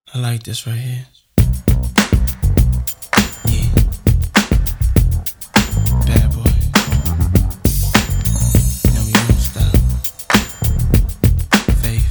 I like this right here. Bad boy. No, we won't stop. Faith.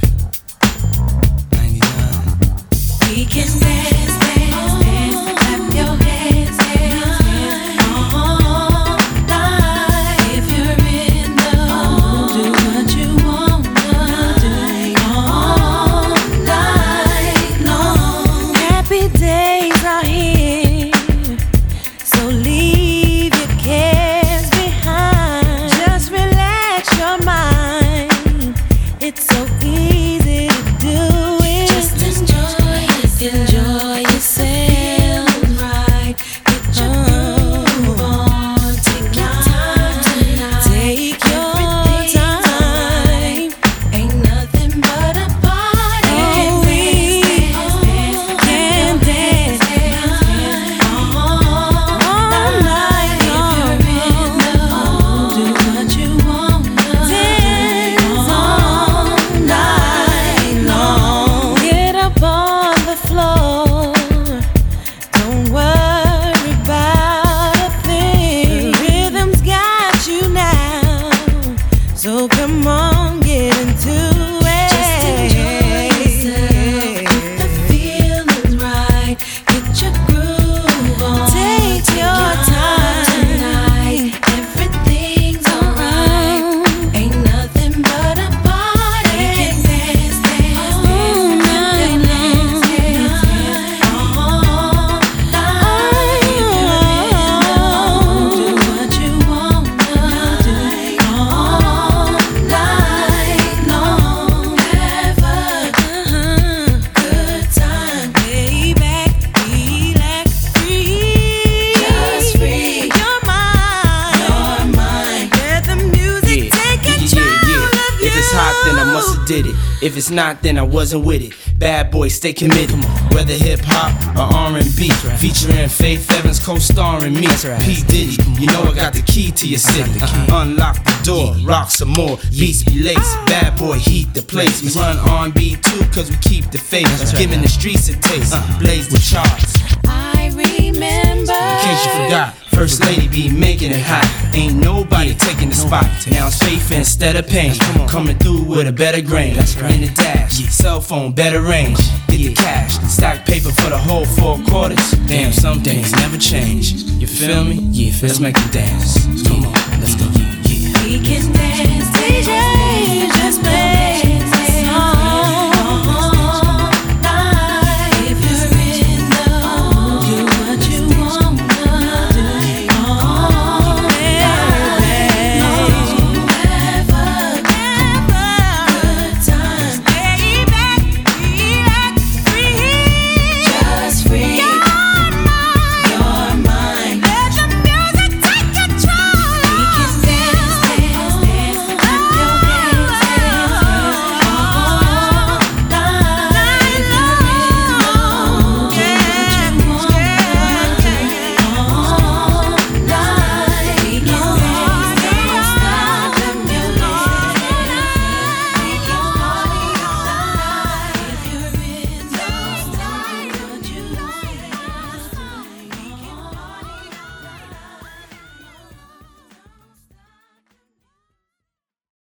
99. We can dance, dance, dance. Clap your hands, hands, hands. All night. If you're in the mood, do what you wanna do. All night long. Happy days are here, so leave your cares behind. Just relax your mind. It's so easy to do it. Just enjoy yourself, right? Get your groove on. Take your time tonight. Take your time. Ain't nothing but a party. Oh, we can dance all night long. If you're in the mood, do what you wanna. Dance all night long. Get up on the floor. Don't worry about a thing. The rhythm's got you now. So come on, get into it. Just enjoy yourself. If the feeling's right, get your groove on. Take your time tonight. Everything's alright. Ain't nothing but a party. We can dance, dance, all night long. All night. If you're in the mood, do what you wanna do. All night long. Have a good time. Lay back, relax, free. Just free your mind. Let the music take control of you. If it's hot, then I must have did it. If it's not, then I wasn't with it. Bad boy, stay committed. Whether hip hop or R&B, featuring Faith Evans co-starring me. P Diddy, you know I got the key to your city. Unlock the door, rock some more, beats be laced. Bad boy, heat the place. We run R&B too, cause we keep the faith. Giving the streets a taste, blaze the charts. I remember. In case you forgot, First Lady be making it hot. Ain't nobody taking the spot. Now it's faith instead of pain. Coming through with a better grain. In the dash, cell phone, better range. Get the cash, stack paper for the whole 4 quarters. Damn, some things never change. You feel me? Yeah, let's make it dance. Come on, let's go. Yeah. We can dance, DJ, just play.